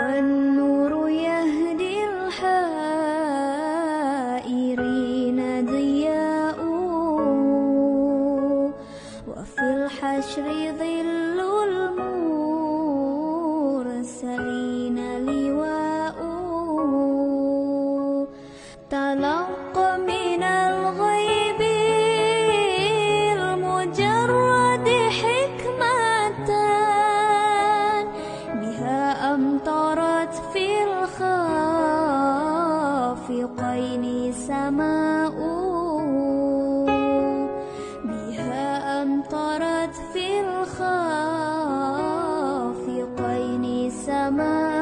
والنور يهدي الحائرين ضياء، وفي الحشر ظل المرسلين لواء. تلقى من الغيب المجرد حكمة، بها أمطرت في الخافقين سماء، بها أمطرت في الخافقين سماء.